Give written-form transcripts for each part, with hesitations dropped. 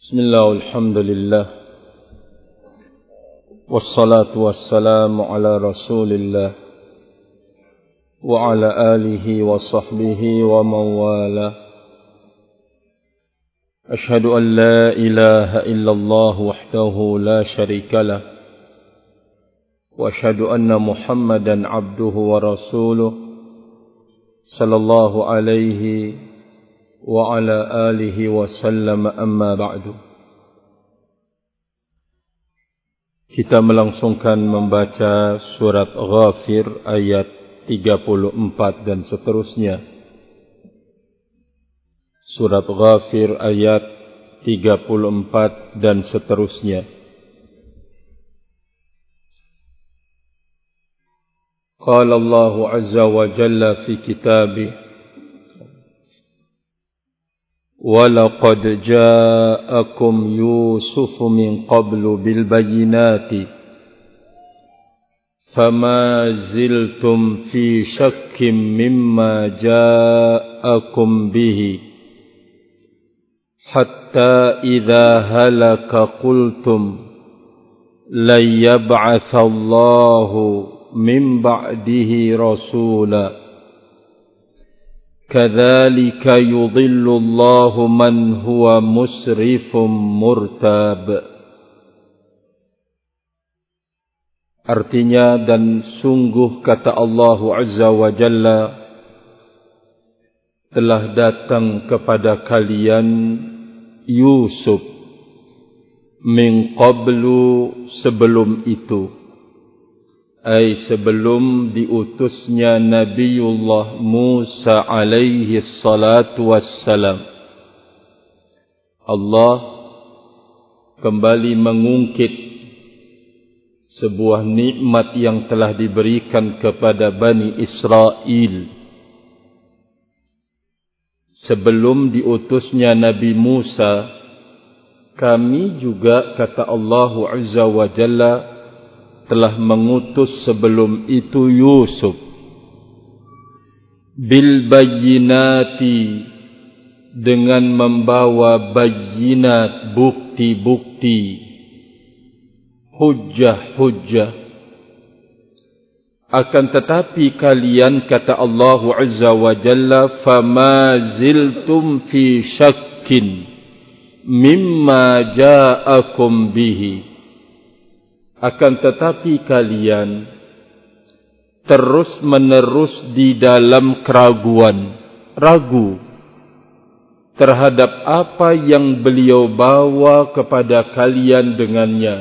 Bismillah, alhamdulillah, wassalatu wassalamu ala rasulillah wa ala alihi wa sahbihi wa mawala. Ashhadu an la ilaha illallah wahdahu la sharika lah, wa ashhadu anna Muhammadan abduhu wa rasuluh sallallahu alaihi wa ala alihi wa sallam, amma ba'du. Kita melangsungkan membaca surat Ghafir ayat 34 dan seterusnya. Surat Ghafir ayat 34 dan seterusnya. Qala Allahu azza wa jalla fi kitabih: وَلَقَدْ جَاءَكُمْ يُوسُفُ مِنْ قَبْلُ بِالْبَيِّنَاتِ فَمَا زِلْتُمْ فِي شَكٍّ مِّمَّا جَاءَكُمْ بِهِ حَتَّى إِذَا هَلَكَ قُلْتُمْ لَنْ يَبْعَثَ اللَّهُ مِنْ بَعْدِهِ رَسُولًا كذلك يضل الله من هو مسرف مرتاب. Artinya, dan sungguh kata Allah Azza wa Jalla, telah datang kepada kalian Yusuf min qablu, sebelum itu, sebelum diutusnya Nabiullah Musa alaihi salatu wassalam. Allah kembali mengungkit sebuah nikmat yang telah diberikan kepada Bani Israel. Sebelum diutusnya Nabi Musa, kami juga, kata Allah Azza wa Jalla, telah mengutus sebelum itu Yusuf bil bayyinati, dengan membawa bayyinat, bukti-bukti, hujjah-hujjah. Akan tetapi kalian, kata Allah Azza wa Jalla, fama ziltum fi syakkin mimma ja'akum bihi, akan tetapi kalian terus-menerus di dalam keraguan, ragu terhadap apa yang beliau bawa kepada kalian dengannya.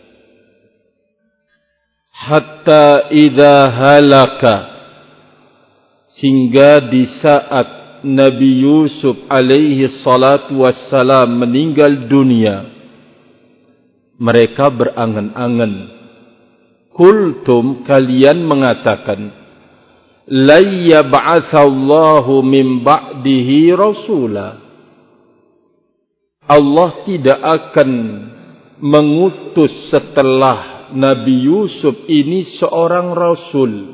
Hatta idza halaka, sehingga di saat Nabi Yusuf alaihi salatu wassalam meninggal dunia, mereka berangan-angan. Kultum, kalian mengatakan, la yab'atsallahu min ba'dihi rasula, Allah tidak akan mengutus setelah Nabi Yusuf ini seorang rasul.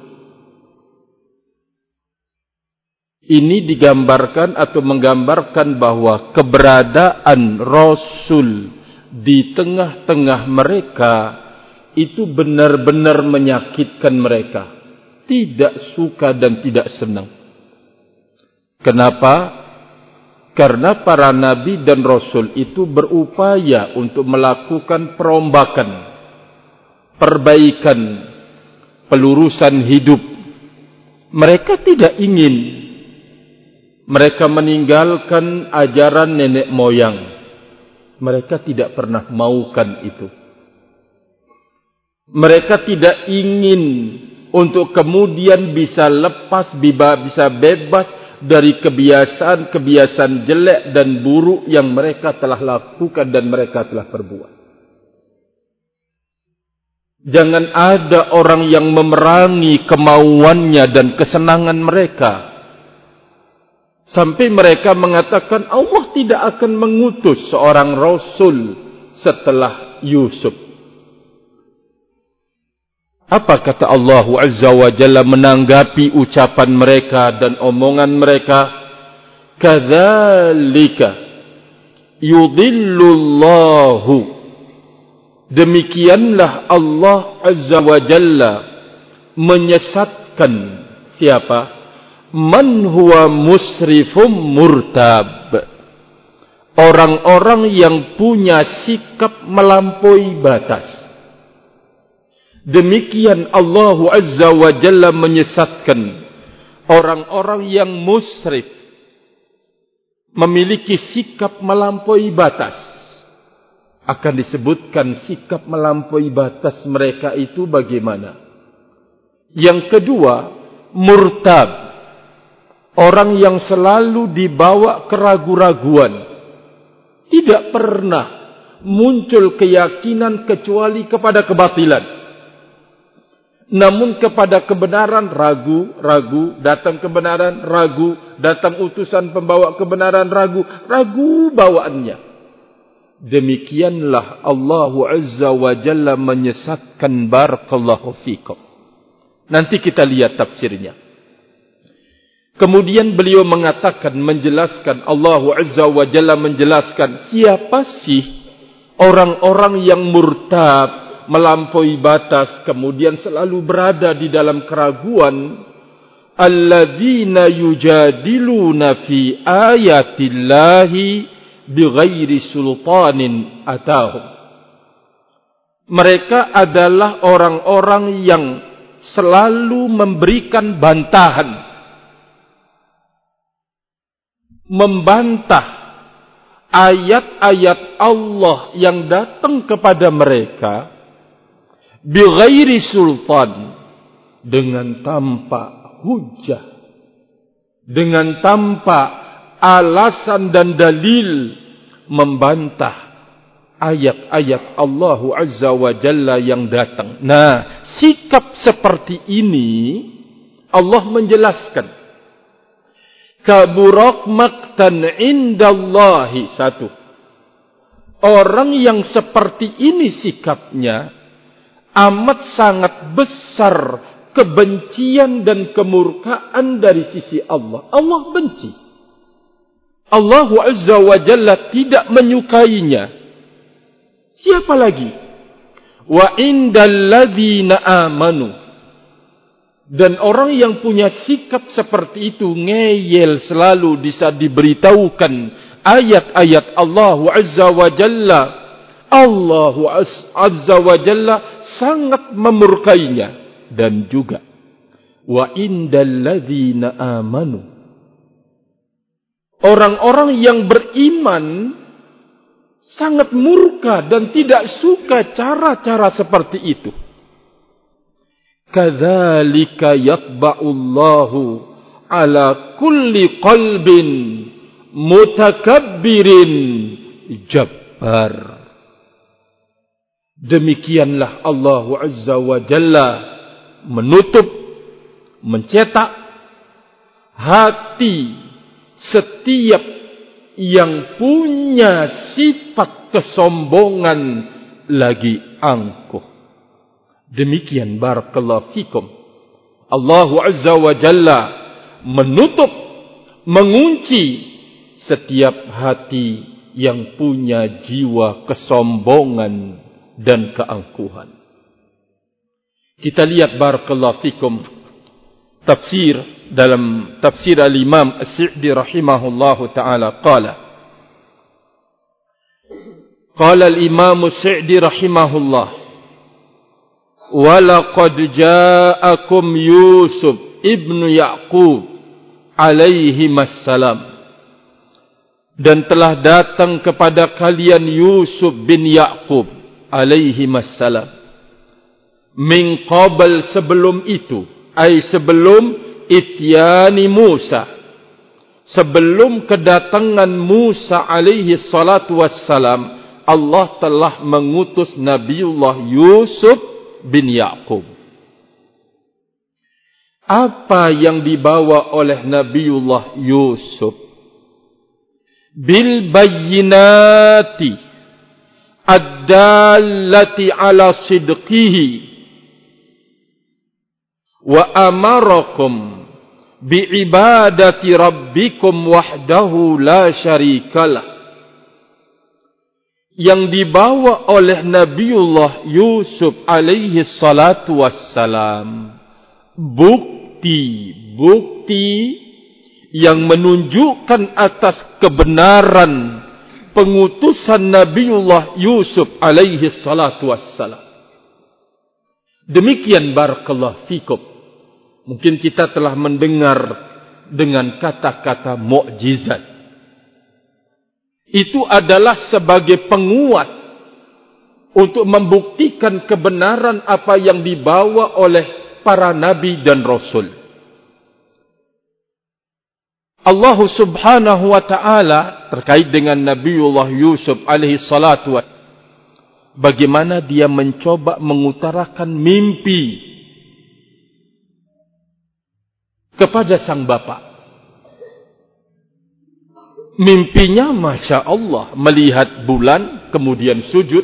Ini digambarkan atau menggambarkan bahwa keberadaan rasul di tengah-tengah mereka itu benar-benar menyakitkan mereka, tidak suka dan tidak senang. Kenapa? Karena para nabi dan rasul itu berupaya untuk melakukan perombakan, perbaikan, pelurusan hidup. Mereka tidak ingin mereka meninggalkan ajaran nenek moyang. Mereka tidak pernah maukan itu. Mereka tidak ingin untuk kemudian bisa lepas, bisa bebas dari kebiasaan-kebiasaan jelek dan buruk yang mereka telah lakukan dan mereka telah perbuat. Jangan ada orang yang memerangi kemauannya dan kesenangan mereka, sampai mereka mengatakan Allah tidak akan mengutus seorang rasul setelah Yusuf. Apa kata Allah Azza wa Jalla menanggapi ucapan mereka dan omongan mereka? Kadzalika, yudhillullahu, demikianlah Allah Azza wa Jalla menyesatkan siapa? Man huwa musrifum murtab, orang-orang yang punya sikap melampaui batas. Demikian Allah Azza wa Jalla menyesatkan orang-orang yang musrif, memiliki sikap melampaui batas. Akan disebutkan sikap melampaui batas mereka itu bagaimana. Yang kedua, murtab, orang yang selalu dibawa keraguan-raguan. Tidak pernah muncul keyakinan kecuali kepada kebatilan. Namun kepada kebenaran ragu, datang kebenaran ragu, datang utusan pembawa kebenaran ragu bawaannya. Demikianlah Allah Azza wa Jalla menyesatkan. Barakallahu fikum. Nanti kita lihat tafsirnya. Kemudian beliau mengatakan, menjelaskan, Allah Azza wa Jalla menjelaskan siapa sih orang-orang yang murtab, melampaui batas, kemudian selalu berada di dalam keraguan. Alladzina yujadiluna fi ayatillahi bighairi sultanin atahum. Mereka adalah orang-orang yang selalu memberikan bantahan, membantah ayat-ayat Allah yang datang kepada mereka bighairi sultan, dengan tanpa hujah, dengan tanpa alasan dan dalil, membantah ayat-ayat Allah Azza wa Jalla yang datang. Nah, sikap seperti ini Allah menjelaskan, kaburak maktan indallahi. Satu, orang yang seperti ini sikapnya amat sangat besar kebencian dan kemurkaan dari sisi Allah. Allah benci. Allah Azza wa Jalla tidak menyukainya. Siapa lagi? Wa indalladzina amanu. Dan orang yang punya sikap seperti itu ngeyel selalu bisa diberitahukan ayat-ayat Allah Azza wa Jalla. Allah Azza wa Jalla sangat memurkainya. Dan juga wa indalladzina amanu, orang-orang yang beriman sangat murka dan tidak suka cara-cara seperti itu. Kadzalika yatba'ullahu ala kulli qalbin mutakabbirin jabbar. Demikianlah Allah Azza wa Jalla menutup, mencetak hati setiap yang punya sifat kesombongan lagi angkuh. Demikian barakallahu fikum. Allah Azza wa Jalla menutup, mengunci setiap hati yang punya jiwa kesombongan dan keangkuhan. Kita lihat barakallahu fikum tafsir, dalam tafsir al-Imam As-Sa'di rahimahullahu ta'ala qala al-Imam As-Sa'di rahimahullah, wa laqad ja'akum Yusuf ibnu Ya'qub alaihi assalam, dan telah datang kepada kalian Yusuf bin Ya'qub alaihi assalam, min qabl, sebelum itu, ay sebelum ityani Musa, sebelum kedatangan Musa alaihi salatu wassalam, Allah telah mengutus Nabiullah Yusuf bin Ya'qub. Apa yang dibawa oleh Nabiullah Yusuf? Bil bayyinati ad-dallati ala sidqihi, wa amarakum bi'ibadati rabbikum wahdahu la syarikalah, yang dibawa oleh Nabiullah Yusuf alaihi salatu wassalam, bukti-bukti yang menunjukkan atas kebenaran pengutusan Nabiullah Yusuf alaihi salatu wassalam. Demikian barakallahu fikum. Mungkin kita telah mendengar dengan kata-kata mukjizat. Itu adalah sebagai penguat untuk membuktikan kebenaran apa yang dibawa oleh para nabi dan rasul. Allah subhanahu wa ta'ala terkait dengan Nabiullah Yusuf alaihi salatu wassalam, bagaimana dia mencoba mengutarakan mimpi kepada sang bapa. Mimpinya Masya Allah, melihat bulan kemudian sujud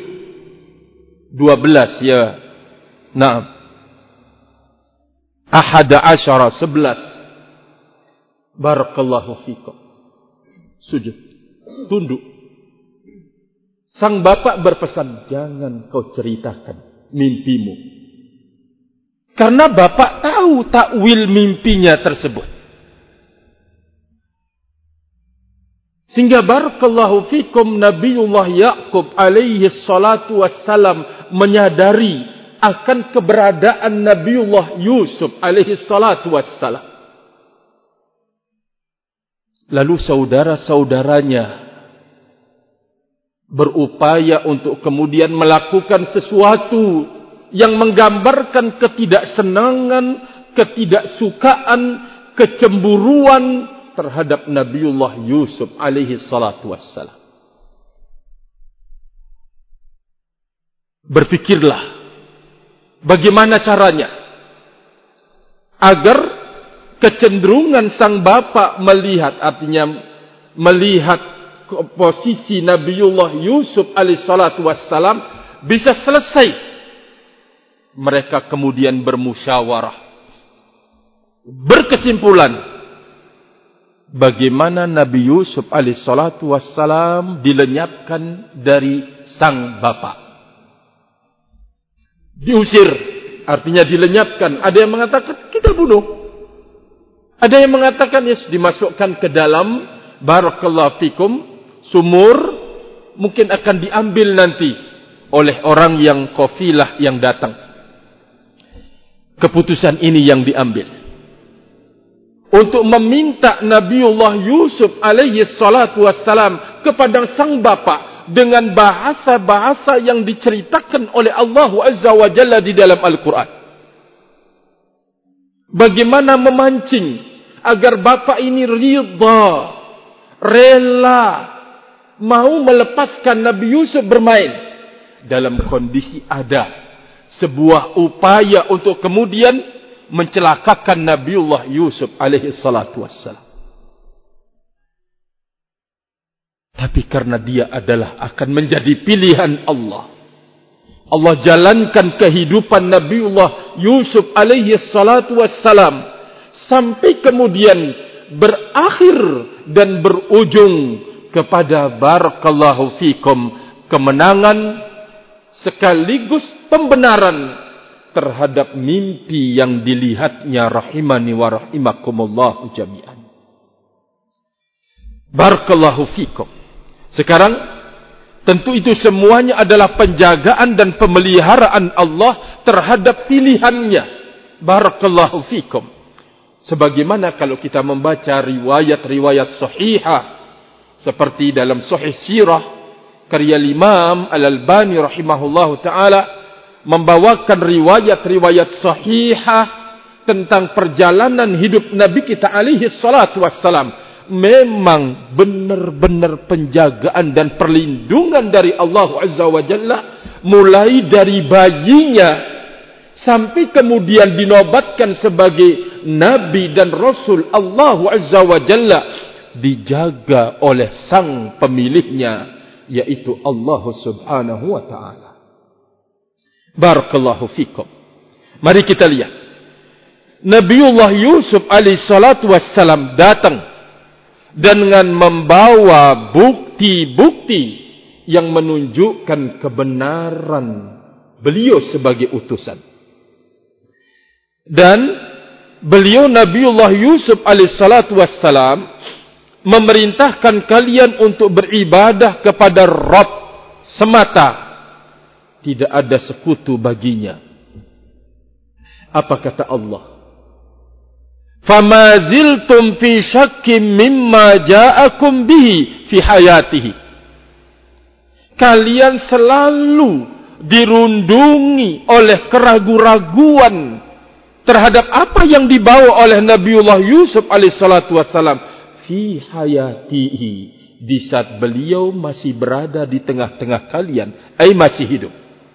12 ya. Naam. 11 barakallahu fikum. Sujud, tunduk. Sang bapak berpesan, jangan kau ceritakan mimpimu. Karena bapak tahu takwil mimpinya tersebut. Sehingga barakallahu fikum Nabiullah Yaqub alaihi salatu wassalam menyadari akan keberadaan Nabiullah Yusuf alaihi salatu wassalam. Lalu saudara-saudaranya berupaya untuk kemudian melakukan sesuatu yang menggambarkan ketidaksenangan, ketidaksukaan, kecemburuan terhadap Nabiullah Yusuf alaihi salatu wassalam. Berfikirlah bagaimana caranya agar kecenderungan sang bapa melihat, artinya melihat posisi Nabiullah Yusuf alaihi salatu wassalam bisa selesai. Mereka kemudian bermusyawarah, berkesimpulan bagaimana Nabi Yusuf alaihi salatu wassalam dilenyapkan dari sang bapa. Diusir, artinya dilenyapkan. Ada yang mengatakan kita bunuh, ada yang mengatakan yes, dimasukkan ke dalam barakallahu fikum sumur, mungkin akan diambil nanti oleh orang yang kafilah yang datang. Keputusan ini yang diambil untuk meminta Nabiullah Yusuf alaihi salatu wassalam kepada sang bapa dengan bahasa-bahasa yang diceritakan oleh Allah Azza wa Jalla di dalam Al-Quran. Bagaimana memancing agar bapa ini ridha, rela, mau melepaskan Nabi Yusuf bermain dalam kondisi ada sebuah upaya untuk kemudian mencelakakan Nabiullah Yusuf alaihi salatu wassalam. Tapi karena dia adalah akan menjadi pilihan Allah, Allah jalankan kehidupan Nabiullah Yusuf alaihi salatu wassalam sampai kemudian berakhir dan berujung kepada barakallahu fikum kemenangan sekaligus pembenaran terhadap mimpi yang dilihatnya rahimani wa rahimakumullahu jami'an. Barakallahu fikum. Sekarang tentu itu semuanya adalah penjagaan dan pemeliharaan Allah terhadap pilihannya. Barakallahu fikum. Sebagaimana kalau kita membaca riwayat-riwayat sahihah seperti dalam Sahih Sirah karya Imam Al-Albani rahimahullahu ta'ala membawakan riwayat-riwayat sahihah tentang perjalanan hidup Nabi kita alaihi salatu wassalam. Memang benar-benar penjagaan dan perlindungan dari Allah Azza wa Jalla, mulai dari bayinya sampai kemudian dinobatkan sebagai Nabi dan Rasul Allah Azza wa Jalla, dijaga oleh sang pemilihnya, yaitu Allah subhanahu wa ta'ala. Barakallahu fikum. Mari kita lihat. Nabiullah Yusuf alaihi salatu wassalam datang dengan membawa bukti-bukti yang menunjukkan kebenaran beliau sebagai utusan. Dan beliau Nabiullah Yusuf alaihissalatu wassalam memerintahkan kalian untuk beribadah kepada Rabb semata, tidak ada sekutu baginya. Apa kata Allah? فَمَا زِلْتُمْ فِي شَكٍّ مِّمَّا جَاءَكُمْ بِهِ فِي حَيَاتِهِ. Kalian selalu dirundungi oleh keraguan-raguan terhadap apa yang dibawa oleh Nabiullah Yusuf alaihissalatu wassalam fi hayatihi, di saat beliau masih berada di tengah-tengah kalian, masih hidup.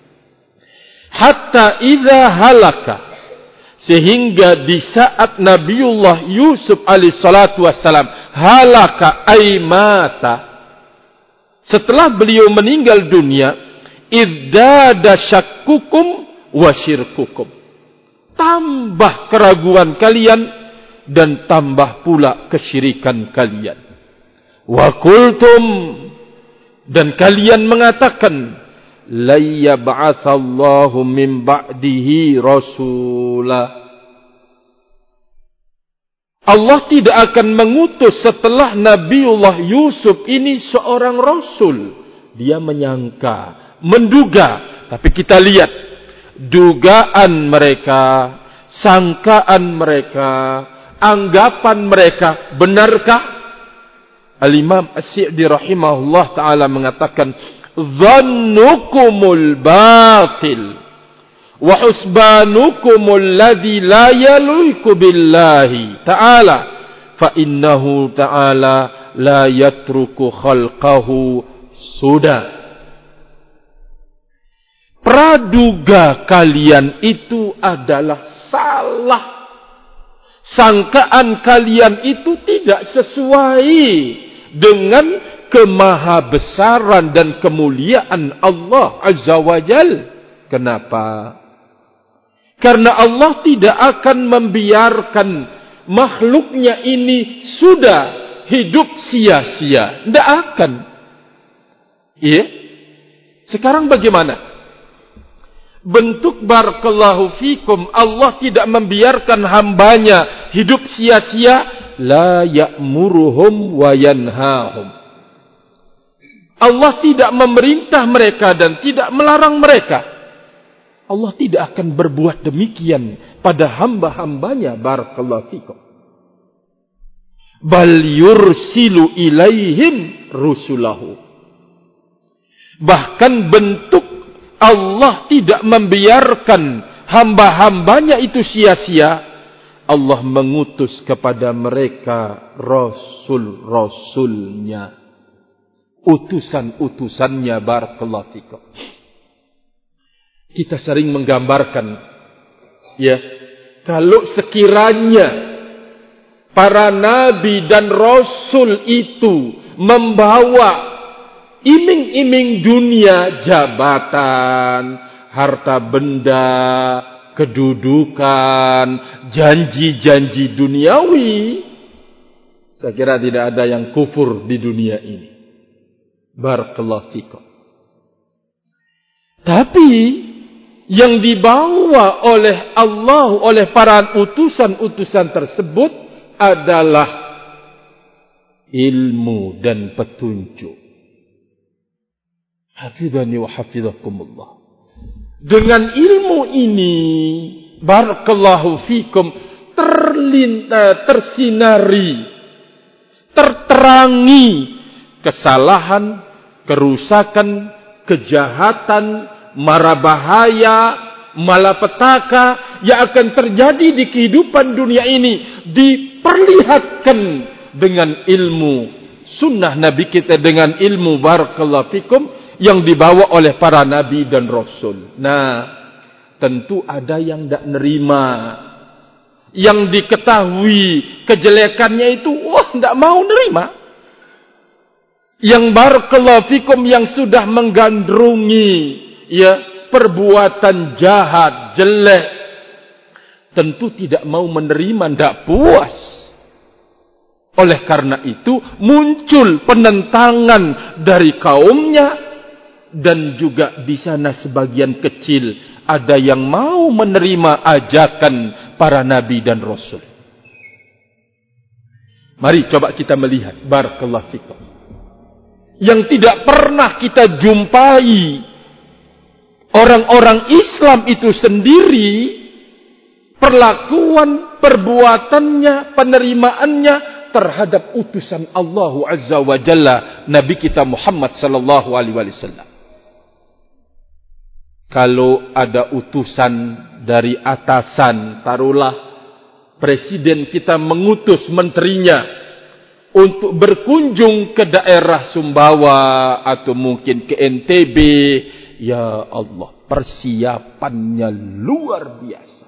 Hatta idza halaka, sehingga di saat Nabiullah Yusuf alaihissalatu wassalam halaka ay mata, setelah beliau meninggal dunia, iddada syakkukum wa syirkukum, tambah keraguan kalian dan tambah pula kesyirikan kalian. Wa qultum, dan kalian mengatakan, la yab'atsallahu min ba'dihi rasula, Allah tidak akan mengutus setelah Nabiullah Yusuf ini seorang rasul. Dia menyangka, menduga, tapi kita lihat dugaan mereka, sangkaan mereka, anggapan mereka, benarkah? Al-Imam As-Sa'di rahimahullah ta'ala mengatakan, dhannukumul batil wa husbanukumul ladzi la yaluiku billahi ta'ala fa innahu ta'ala la yatruku khalqahu suda. Praduga kalian itu adalah salah. Sangkaan kalian itu tidak sesuai dengan kemahabesaran dan kemuliaan Allah Azza wa Jal. Kenapa? Karena Allah tidak akan membiarkan makhluknya ini sudah hidup sia-sia. Tidak akan. Iya? Sekarang bagaimana? Bentuk barakallahu fikum, Allah tidak membiarkan hambanya hidup sia-sia. La ya'muruhum wa yanhahum. Allah tidak memerintah mereka dan tidak melarang mereka. Allah tidak akan berbuat demikian pada hamba-hambanya, barakallahu fikum. Bal yursilu ilaihim rusulahu. Bahkan bentuk Allah tidak membiarkan hamba-hambanya itu sia-sia. Allah mengutus kepada mereka rasul-rasulnya, utusan-utusannya, barakallahu fikum. Kita sering menggambarkan, ya, kalau sekiranya para nabi dan rasul itu membawa iming-iming dunia, jabatan, harta benda, kedudukan, janji-janji duniawi, saya kira tidak ada yang kufur di dunia ini. Barakallahu fikum. Tapi yang dibawa oleh Allah, oleh para utusan-utusan tersebut adalah ilmu dan petunjuk. Hafidhani wa hafidhakumullah. Dengan ilmu ini, barakallahu fikum, tersinari, terterangi kesalahan, kerusakan, kejahatan, mara bahaya, malapetaka yang akan terjadi di kehidupan dunia ini, diperlihatkan dengan ilmu sunnah Nabi kita, dengan ilmu barakallahu fikum yang dibawa oleh para nabi dan rasul. Nah, tentu ada yang tidak nerima, yang diketahui kejelekannya itu, tidak mau nerima. Yang barakallahu fikum, yang sudah menggandrungi, ya, perbuatan jahat, jelek, tentu tidak mau menerima, tidak puas. Oleh karena itu muncul penentangan dari kaumnya, dan juga di sana sebagian kecil ada yang mau menerima ajakan para nabi dan rasul. Mari coba kita melihat, barakallahu fikum, yang tidak pernah kita jumpai orang-orang Islam itu sendiri, perlakuan, perbuatannya, penerimaannya terhadap utusan Allah Azza wa Jalla, Nabi kita Muhammad sallallahu alaihi wasallam. Kalau ada utusan dari atasan, taruhlah presiden kita mengutus menterinya untuk berkunjung ke daerah Sumbawa atau mungkin ke NTB, ya Allah, persiapannya luar biasa.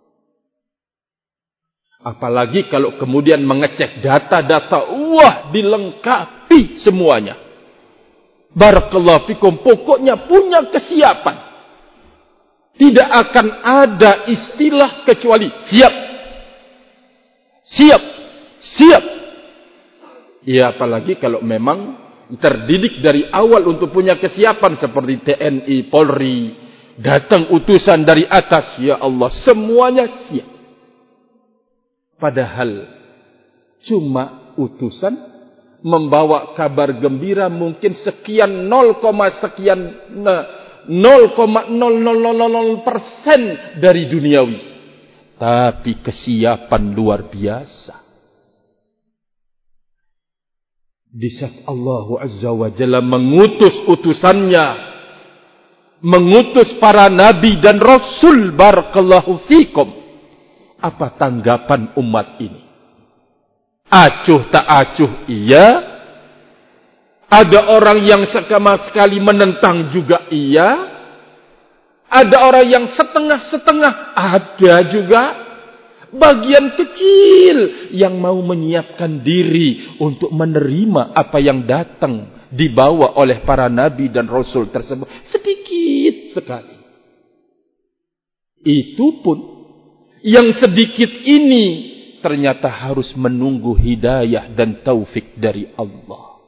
Apalagi kalau kemudian mengecek data-data, wah, dilengkapi semuanya. Barakallahu fikum, pokoknya punya kesiapan. Tidak akan ada istilah kecuali siap. Siap. Siap. Ya, apalagi kalau memang terdidik dari awal untuk punya kesiapan seperti TNI, Polri, datang utusan dari atas, ya Allah, semuanya siap. Padahal cuma utusan membawa kabar gembira mungkin sekian 0,000% dari duniawi. Tapi kesiapan luar biasa. Di saat Allah Azza wa Jalla mengutus utusannya, mengutus para nabi dan rasul, barakallahu fikum, apa tanggapan umat ini? Acuh tak acuh, iya. Ada orang yang sama sekali menentang juga, iya. Ada orang yang setengah-setengah, ada juga. Bagian kecil yang mau menyiapkan diri untuk menerima apa yang datang dibawa oleh para nabi dan rasul tersebut. Sedikit sekali. Itu pun yang sedikit ini ternyata harus menunggu hidayah dan taufik dari Allah.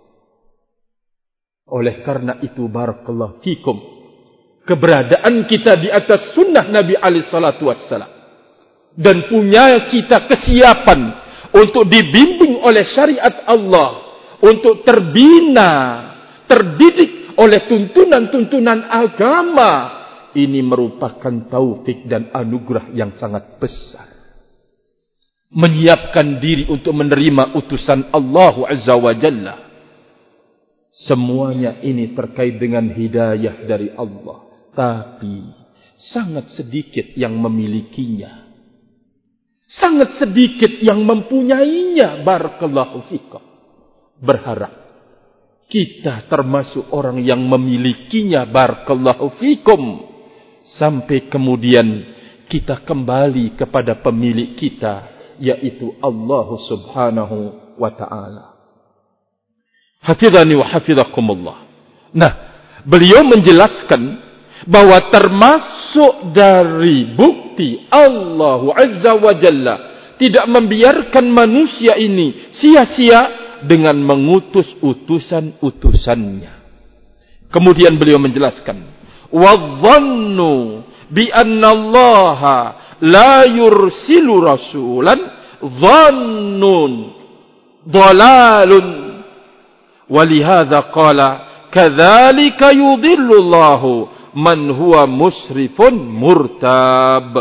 Oleh karena itu, barakallahu fikum, keberadaan kita di atas sunnah Nabi alaihi salatu wassalam dan punya kita kesiapan untuk dibimbing oleh syariat Allah, untuk terbina, terdidik oleh tuntunan-tuntunan agama, ini merupakan taufik dan anugerah yang sangat besar. Menyiapkan diri untuk menerima utusan Allah Azza wa Jalla, semuanya ini terkait dengan hidayah dari Allah. Tapi sangat sedikit yang memilikinya. Sangat sedikit yang mempunyainya. Barakallahu fikum. Berharap kita termasuk orang yang memilikinya. Barakallahu fikum. Sampai kemudian kita kembali kepada pemilik kita, yaitu Allah Subhanahu wa ta'ala. Hafidhani wa hafidhakumullah. Nah, beliau menjelaskan bahwa termasuk dari bukti Allah Azza wa Jalla tidak membiarkan manusia ini sia-sia dengan mengutus utusan-utusannya. Kemudian beliau menjelaskan, وَظَنُّوا بِأَنَّ اللَّهَ لَا يُرْسِلُ رَسُولًا ظَنٌّ ضَلَالٌ وَلِهَذَا قَالَ كَذَلِكَ يُضِلُّ اللَّهُ مَنْ هُوَ مُسْرِفٌ مُرْتَابٌ.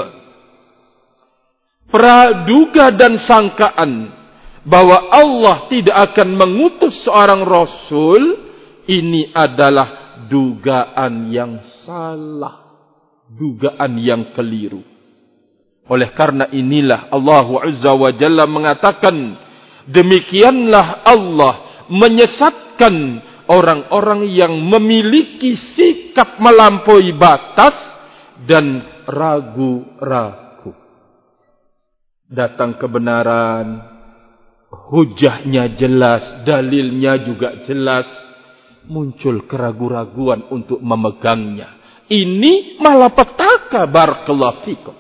Praduga dan sangkaan bahwa Allah tidak akan mengutus seorang rasul, ini adalah dugaan yang salah, dugaan yang keliru. Oleh karena inilah Allah Azza wa Jalla mengatakan, demikianlah Allah menyesatkan orang-orang yang memiliki sikap melampaui batas dan ragu-ragu. Datang kebenaran, hujahnya jelas, dalilnya juga jelas, muncul keraguan-raguan untuk memegangnya. Ini malapetaka, barakallahu fikum.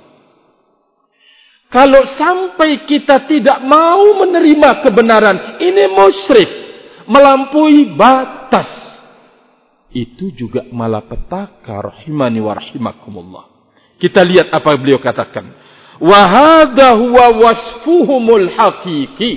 Kalau sampai kita tidak mau menerima kebenaran, ini musyrik, melampaui batas. itu juga malapetaka, rahimani wa rahimakumullah. Kita lihat apa beliau katakan. Wa hadha huwa wasfuhumul haqiqi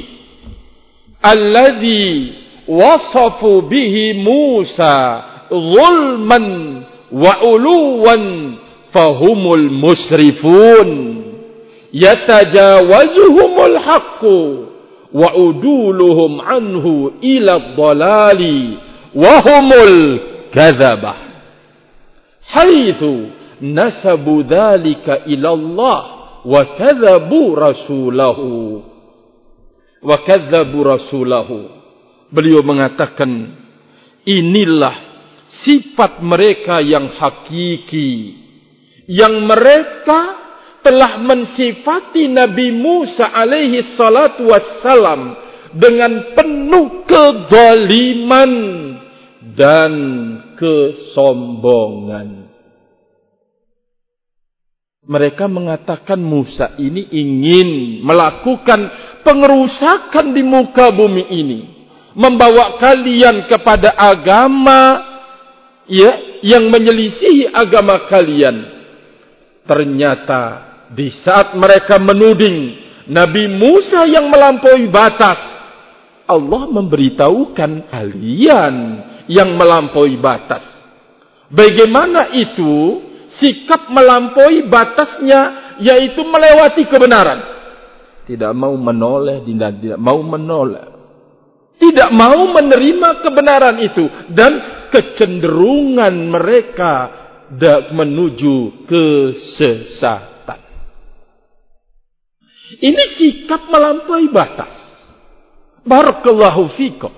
alladhi wasafu bihi Musa zulman wa uluwan fahumul musrifun yatajawazuhumul haqqu wa uduluhum anhu ila dhalali wa humul kadzabah haitsu nasabu dzalika ila Allah wa kadzabu rasulahu. Beliau mengatakan, inilah sifat mereka yang hakiki, yang mereka telah mensifati Nabi Musa alaihi salatu wassalam dengan penuh kezaliman dan kesombongan. Mereka mengatakan Musa ini ingin melakukan pengerusakan di muka bumi ini, membawa kalian kepada agama yang menyelisihi agama kalian. Ternyata di saat mereka menuding Nabi Musa yang melampaui batas, Allah memberitahukan kalian yang melampaui batas. Bagaimana itu sikap melampaui batasnya, yaitu melewati kebenaran. Tidak mau menoleh, tidak mau menoleh, tidak mau menerima kebenaran itu, dan kecenderungan mereka menuju kesesatan. Ini sikap melampaui batas. Barakallahu fikum.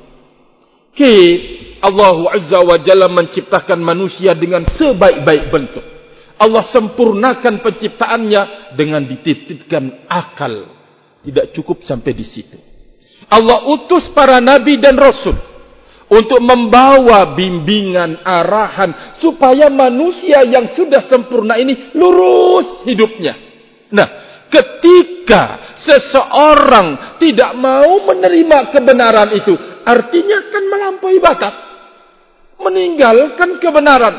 Allah Azza wa Jalla menciptakan manusia dengan sebaik-baik bentuk. Allah sempurnakan penciptaannya dengan dititipkan akal. Tidak cukup sampai di situ. Allah utus para nabi dan rasul untuk membawa bimbingan, arahan, supaya manusia yang sudah sempurna ini lurus hidupnya. Nah, ketika seseorang tidak mau menerima kebenaran itu, artinya kan melampaui batas, meninggalkan kebenaran.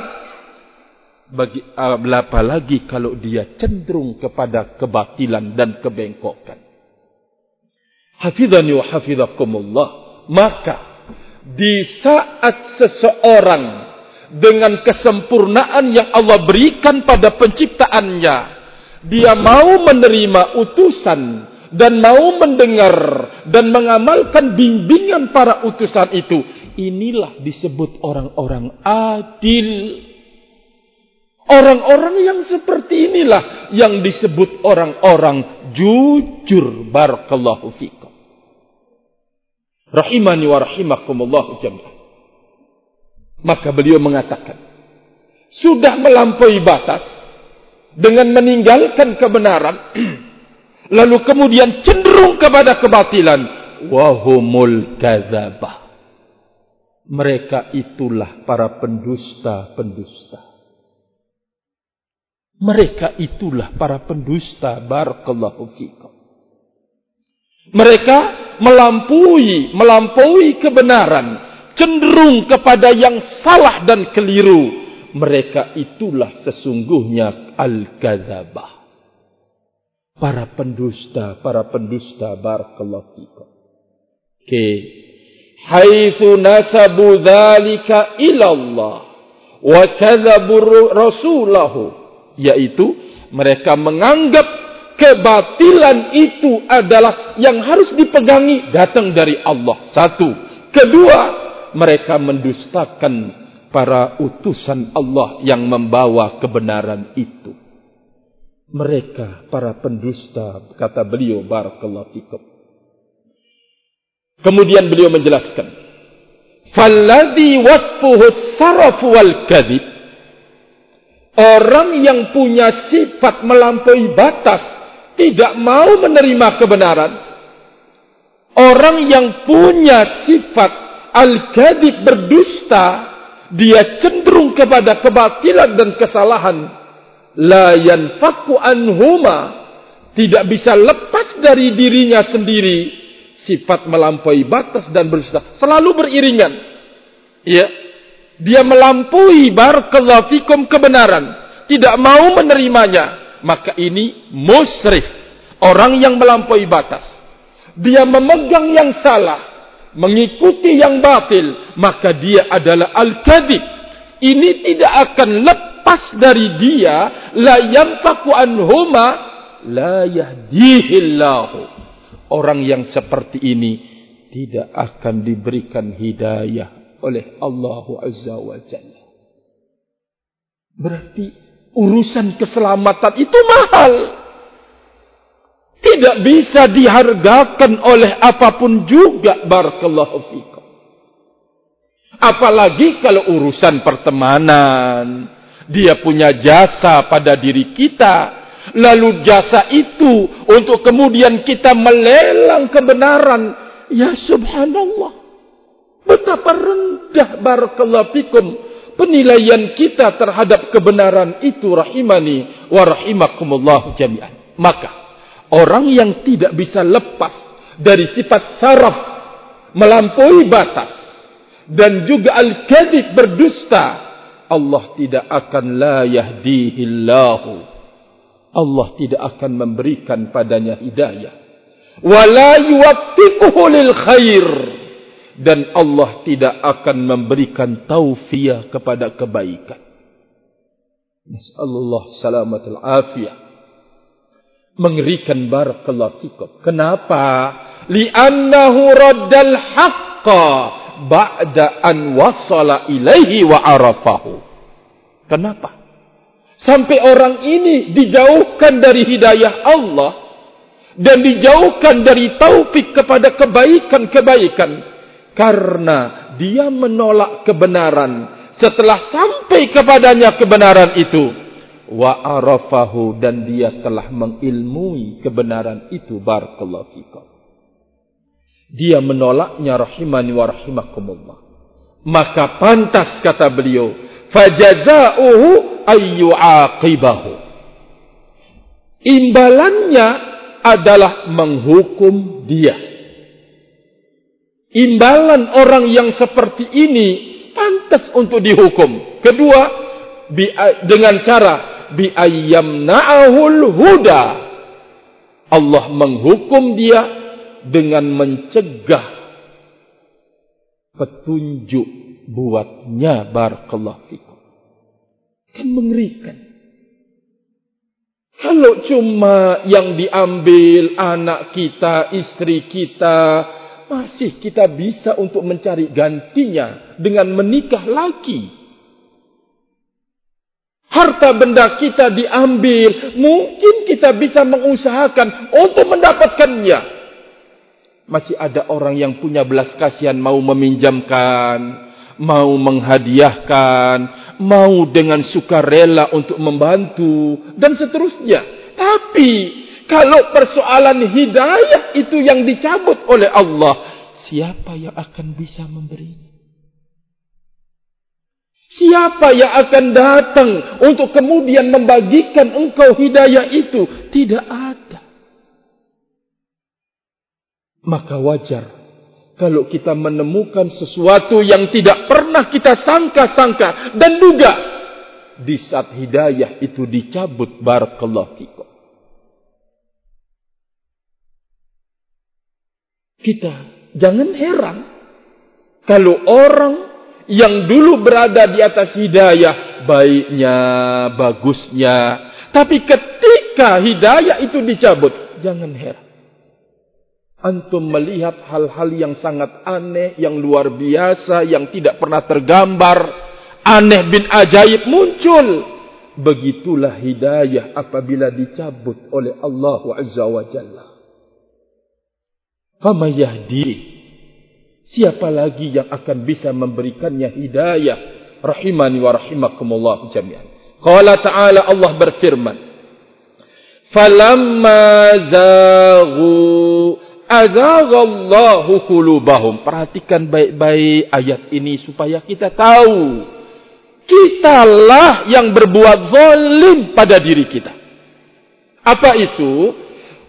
Apalagi kalau dia cenderung kepada kebatilan dan kebengkokan. Hafizani wa hafizakumullah. Maka di saat seseorang dengan kesempurnaan yang Allah berikan pada penciptaannya, dia mau menerima utusan dan mau mendengar dan mengamalkan bimbingan para utusan itu, inilah disebut orang-orang adil. Orang-orang yang seperti inilah yang disebut orang-orang jujur. Barakallahu fikum. Rahimani wa rahimakumullah jami'an. Maka beliau mengatakan, sudah melampaui batas dengan meninggalkan kebenaran, lalu kemudian cenderung kepada kebatilan, wahumul kadzabah. Mereka itulah para pendusta-pendusta. Mereka itulah para pendusta. Barakallahu fikum. Mereka melampaui kebenaran, cenderung kepada yang salah dan keliru. Mereka itulah sesungguhnya al-kadzabah. Para pendusta. Barakallahu fikum. Haitsu nasabu dzalika ila Allah wa kadzabu rasulahu. Yaitu mereka menganggap kebatilan itu adalah yang harus dipegangi datang dari Allah. Satu. Kedua, mereka mendustakan para utusan Allah yang membawa kebenaran itu. Mereka para pendusta, kata beliau, barakallahu fikum. Kemudian beliau menjelaskan, falladhi wasfuhu saraf wal kadhib. Orang yang punya sifat melampaui batas, tidak mau menerima kebenaran. Orang yang punya sifat al-kadhib, berdusta, dia cenderung kepada kebatilan dan kesalahan. La yanfaku anhuma, tidak bisa lepas dari dirinya sendiri. Sifat melampaui batas dan berdusta selalu beriringan. Ya. dia melampaui barakallahu fikum kebenaran, tidak mau menerimanya, maka ini musrif, orang yang melampaui batas. Dia memegang yang salah, mengikuti yang batil, maka dia adalah al-kadzib. Ini tidak akan lepas dari dia, la yanfaku anhuma la yahdihillahu. Orang yang seperti ini tidak akan diberikan hidayah oleh Allah Azza wa Jalla. Berarti urusan keselamatan itu mahal. Tidak bisa dihargakan oleh apapun juga, barakallahu fikum. Apalagi kalau urusan pertemanan, dia punya jasa pada diri kita, lalu jasa itu untuk kemudian kita melelang kebenaran. Ya subhanallah, betapa rendah barakallahu fikum penilaian kita terhadap kebenaran itu, rahimani wa rahimakumullah jami'an. Maka orang yang tidak bisa lepas dari sifat saraf, melampaui batas, dan juga al-kadzib, berdusta, Allah tidak akan la yahdihillahu. Allah tidak akan memberikan padanya hidayah. Wala yuwaffiquhu lil khair. Dan Allah tidak akan memberikan taufiq kepada kebaikan. Nasallallahu salamatul afiyah. Mengerikan barakallahu fikum. Kenapa? Li'annahu raddal haqqa ba'da an wasala ilaihi wa arafahu. Kenapa? Sampai orang ini dijauhkan dari hidayah Allah dan dijauhkan dari taufik kepada kebaikan-kebaikan karena dia menolak kebenaran setelah sampai kepadanya kebenaran itu, wa arafahu, dan dia telah mengilmui kebenaran itu, barakallahu fikum. Dia menolaknya, rahimani wa rahimakumullah. Maka pantas, kata beliau, fajaza'uhu ayyu'aqibahu. Imbalannya adalah menghukum dia. Imbalan orang yang seperti ini pantas untuk dihukum. Kedua, dengan cara bi'ayyamna'ahul huda. Allah menghukum dia dengan mencegah petunjuk buatnya, barakallahu fikum. Kan mengerikan. Kalau cuma yang diambil anak kita, istri kita, masih kita bisa untuk mencari gantinya dengan menikah lagi. Harta benda kita diambil, mungkin kita bisa mengusahakan untuk mendapatkannya. Masih ada orang yang punya belas kasihan, mau meminjamkan, mau menghadiahkan, mau dengan sukarela untuk membantu, dan seterusnya. Tapi kalau persoalan hidayah itu yang dicabut oleh Allah, siapa yang akan bisa memberinya? Siapa yang akan datang untuk kemudian membagikan engkau hidayah itu? Tidak ada. Maka wajar kalau kita menemukan sesuatu yang tidak pernah kita sangka-sangka dan duga, di saat hidayah itu dicabut, barakallahu fikum. Kita jangan heran kalau orang yang dulu berada di atas hidayah, baiknya, bagusnya, tapi ketika hidayah itu dicabut, jangan heran. Antum melihat hal-hal yang sangat aneh, yang luar biasa, yang tidak pernah tergambar, aneh bin ajaib muncul. Begitulah hidayah apabila dicabut oleh Allah Azza wa Jalla. Fama yahdi, siapa lagi yang akan bisa memberikannya hidayah? Rahimani wa rahimakumullah jami'an. Qala ta'ala, Allah berfirman, falamma zaghu azaghallahu qulubahum. Perhatikan baik-baik ayat ini supaya kita tahu kitalah yang berbuat zalim pada diri kita. Apa itu?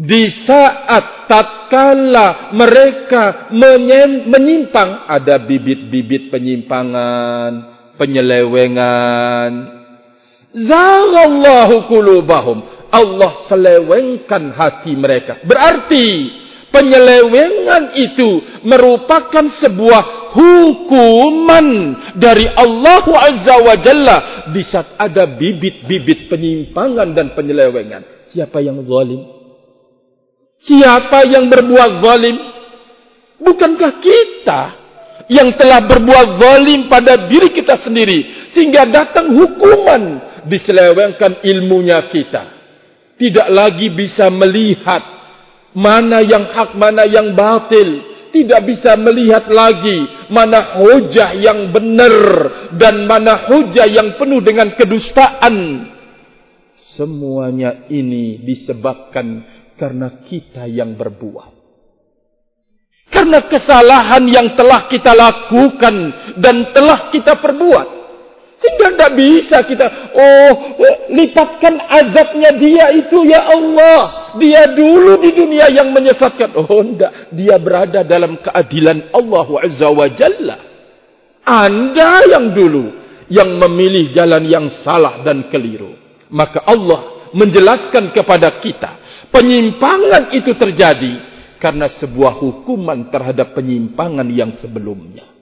Di saat tatkala mereka menyimpang, ada bibit-bibit penyimpangan, penyelewengan. Zaghallahu qulubahum. Allah selewengkan hati mereka. Berarti penyelewengan itu merupakan sebuah hukuman dari Allah Azza wa Jalla di saat ada bibit-bibit penyimpangan dan penyelewengan. Siapa yang zalim? Siapa yang berbuat zalim? Bukankah kita yang telah berbuat zalim pada diri kita sendiri sehingga datang hukuman, diselewengkan ilmunya kita. Tidak lagi bisa melihat mana yang hak, mana yang batil. Tidak bisa melihat lagi mana hujah yang benar dan mana hujah yang penuh dengan kedustaan. Semuanya ini disebabkan karena kita yang berbuat. Karena kesalahan yang telah kita lakukan dan telah kita perbuat. Sehingga tidak bisa kita, lipatkan azabnya dia itu, ya Allah. Dia dulu di dunia yang menyesatkan. Tidak. Dia berada dalam keadilan Allah Azza wa Jalla. Anda yang dulu, yang memilih jalan yang salah dan keliru. Maka Allah menjelaskan kepada kita, penyimpangan itu terjadi karena sebuah hukuman terhadap penyimpangan yang sebelumnya.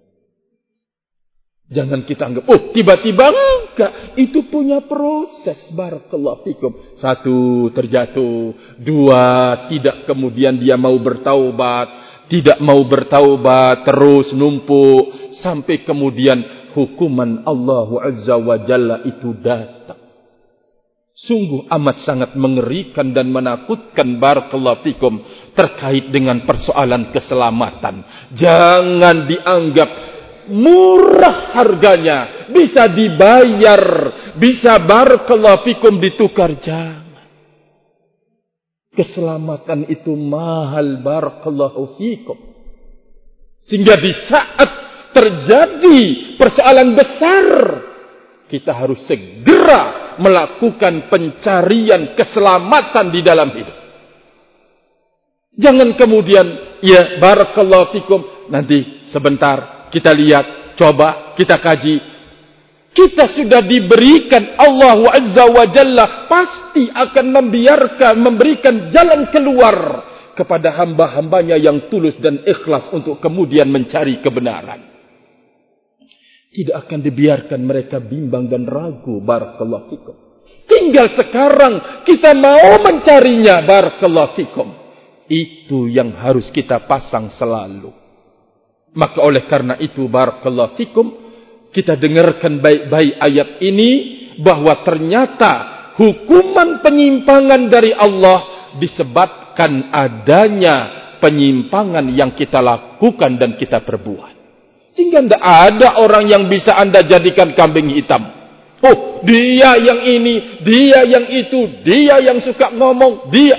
Jangan kita anggap, tiba-tiba enggak. Itu punya proses. Barakallahu fikum. 1, terjatuh. 2, tidak kemudian dia mau bertaubat. Tidak mau bertaubat. Terus numpuk. Sampai kemudian hukuman Allah Azza wa Jalla itu datang. Sungguh amat sangat mengerikan dan menakutkan. Barakallahu fikum. Terkait dengan persoalan keselamatan. Jangan dianggap murah harganya, bisa dibayar, bisa barakallahu fikum ditukar. Jangan. Keselamatan itu mahal, barakallahu fikum. Sehingga di saat terjadi persoalan besar, kita harus segera melakukan pencarian keselamatan di dalam hidup. Jangan kemudian, ya barakallahu fikum, nanti sebentar kita lihat, coba, kita kaji. Kita sudah diberikan Allah Azza wa Jalla pasti akan memberikan jalan keluar kepada hamba-hambanya yang tulus dan ikhlas untuk kemudian mencari kebenaran. Tidak akan dibiarkan mereka bimbang dan ragu. Barakallahu fikum. Tinggal sekarang kita mau mencarinya. Barakallahu fikum. Itu yang harus kita pasang selalu. Maka oleh karena itu, barakallahu fikum, kita dengarkan baik-baik ayat ini, bahwa ternyata hukuman penyimpangan dari Allah disebabkan adanya penyimpangan yang kita lakukan dan kita perbuat. Sehingga tidak ada orang yang bisa Anda jadikan kambing hitam. Dia yang ini, dia yang itu, dia yang suka ngomong, dia.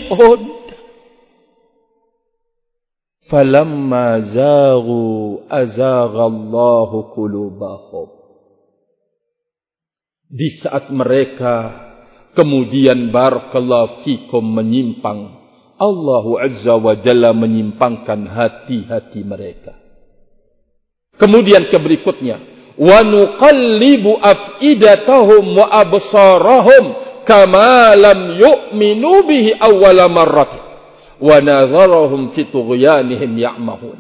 Falamma zaghu azaghallahu qulubahum. Di saat mereka kemudian barakallahu fikum menyimpang, Allah Azza wa Jalla menyimpangkan hati-hati mereka. Kemudian berikutnya, wa nuqallibu afidatahum wa absarahum kama lam yu'minu bihi awwala marrah. Wa nadharahum fi tughyanihim ya'mahun.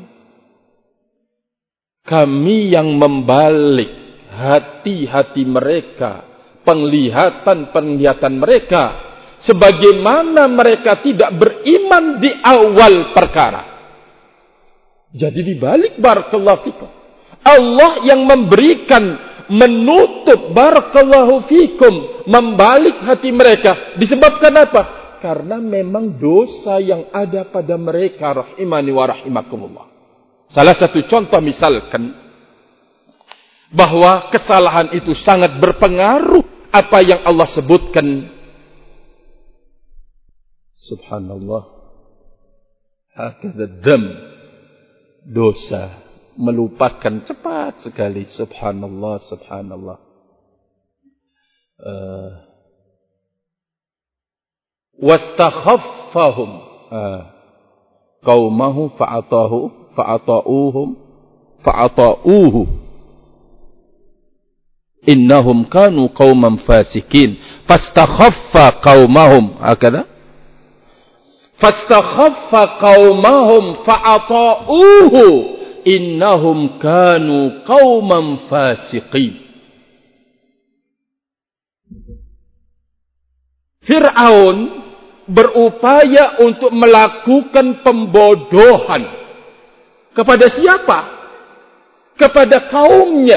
Kami yang membalik hati-hati mereka, penglihatan mereka, sebagaimana mereka tidak beriman di awal perkara. Jadi dibalik, barakallahu fikum, Allah yang memberikan, menutup, barakallahu fikum, membalik hati mereka. Disebabkan apa? Karena memang dosa yang ada pada mereka, rahimani wa rahimakumullah. Salah satu contoh misalkan, bahwa kesalahan itu sangat berpengaruh apa yang Allah sebutkan. Subhanallah. Hakadha dam. Dosa. Melupakan cepat sekali. Subhanallah, subhanallah. واستخف fastakhhaffahum qaumahu fa'ata'uhu innahum kanu qauman fasikin. Fastakhaffa qaumahum, hakada fastakhaffa qaumahum fa'ata'uhu innahum kanu qauman fasiqin. Fir'aun berupaya untuk melakukan pembodohan kepada siapa? Kepada kaumnya,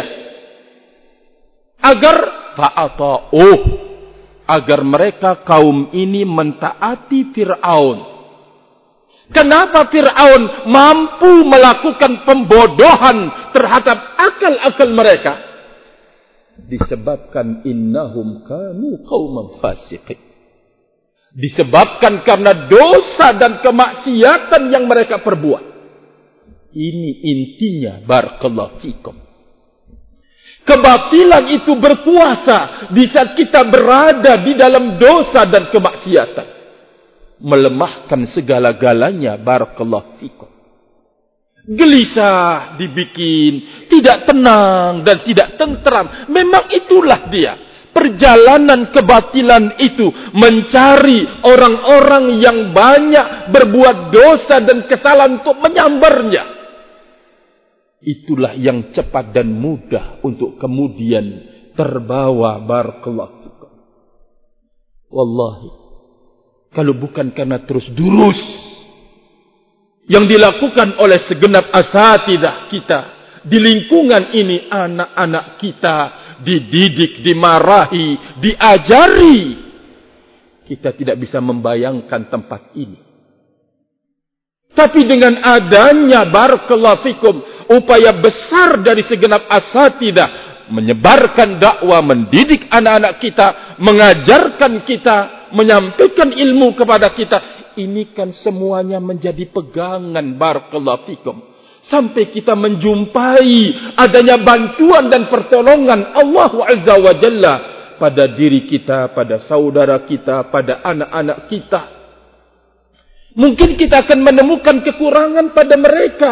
agar fa'ata'uh, agar mereka kaum ini mentaati Fir'aun. Kenapa Fir'aun mampu melakukan pembodohan terhadap akal-akal mereka? Disebabkan innahum kanu qauman fasiqin. Disebabkan karena dosa dan kemaksiatan yang mereka perbuat. Ini intinya, barakallahu fikum. Kebatilan itu berkuasa di saat kita berada di dalam dosa dan kemaksiatan, melemahkan segala-galanya, barakallahu fikum. Gelisah dibikin, tidak tenang dan tidak tentram. Memang itulah dia. Perjalanan kebatilan itu mencari orang-orang yang banyak berbuat dosa dan kesalahan untuk menyambarnya. Itulah yang cepat dan mudah untuk kemudian terbawa, barakallahu fikum. Wallahi, kalau bukan karena terus-durus yang dilakukan oleh segenap asatidah kita di lingkungan ini, anak-anak kita dididik, dimarahi, diajari, kita tidak bisa membayangkan tempat ini. Tapi dengan adanya, barakallahu fikum, upaya besar dari segenap asatidah menyebarkan dakwah, mendidik anak-anak kita, mengajarkan kita, menyampaikan ilmu kepada kita, ini kan semuanya menjadi pegangan, barakallahu fikum. Sampai kita menjumpai adanya bantuan dan pertolongan Allah Azza wa Jalla pada diri kita, pada saudara kita, pada anak-anak kita. Mungkin kita akan menemukan kekurangan pada mereka.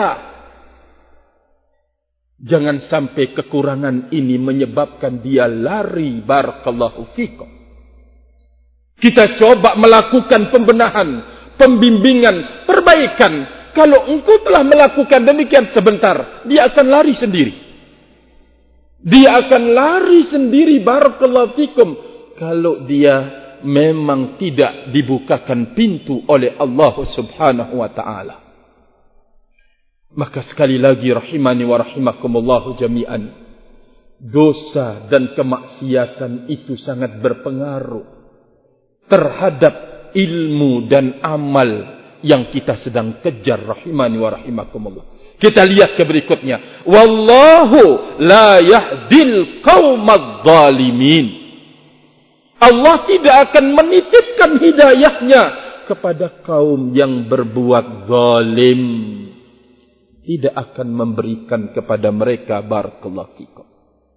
Jangan sampai kekurangan ini menyebabkan dia lari, barakallahu fikum. Kita coba melakukan pembenahan, pembimbingan, perbaikan. Kalau engkau telah melakukan demikian sebentar, dia akan lari sendiri. Dia akan lari sendiri, barakallahu fikum, kalau dia memang tidak dibukakan pintu oleh Allah Subhanahu wa ta'ala. Maka sekali lagi, rahimani wa rahimakumullahu jami'an, dosa dan kemaksiatan itu sangat berpengaruh terhadap ilmu dan amal yang kita sedang kejar, rahimani wa rahimakumullah. Kita lihat ke berikutnya. Wallahu la yahdil qaumadz zalimin. Allah tidak akan menitipkan hidayahnya kepada kaum yang berbuat zalim. Tidak akan memberikan kepada mereka, barakallahu fikum.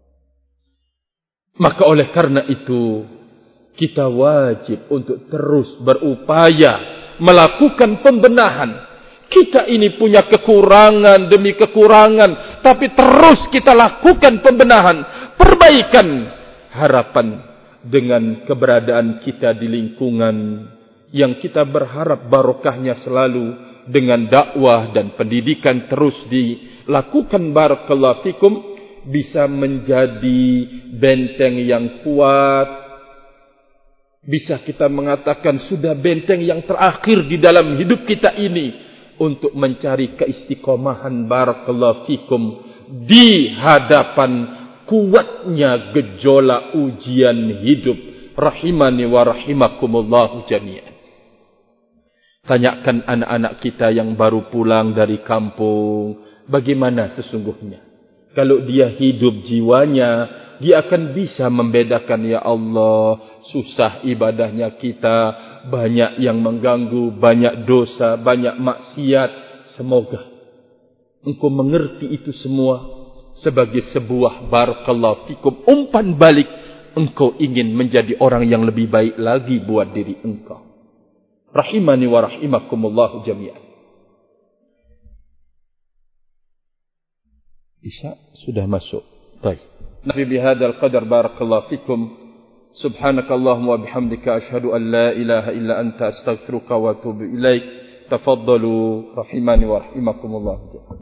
Maka oleh karena itu, kita wajib untuk terus berupaya melakukan pembenahan. Kita ini punya kekurangan demi kekurangan, tapi terus kita lakukan pembenahan, perbaikan. Harapan dengan keberadaan kita di lingkungan yang kita berharap barokahnya selalu dengan dakwah dan pendidikan terus dilakukan, barakallahu fikum, bisa menjadi benteng yang kuat. Bisa kita mengatakan sudah benteng yang terakhir di dalam hidup kita ini untuk mencari keistiqomahan, barakallahu fikum, di hadapan kuatnya gejolak ujian hidup, rahimani wa rahimakumullahu jami'an. Tanyakan anak-anak kita yang baru pulang dari kampung, bagaimana sesungguhnya? Kalau dia hidup jiwanya, dia akan bisa membedakan, ya Allah, susah ibadahnya kita, banyak yang mengganggu, banyak dosa, banyak maksiat. Semoga engkau mengerti itu semua sebagai sebuah, barakallahu fikum, umpan balik. Engkau ingin menjadi orang yang lebih baik lagi buat diri engkau. Rahimani wa rahimakumullah jami'an. Isya sudah masuk. Baik. Nafi bihadzal qadar barakallahu fikum. Subhanakallahumma wa bihamdika asyhadu an la ilaha illa anta astaghfiruka wa atubu ilaik. Tafaddalu rahimani wa rahimakumullah.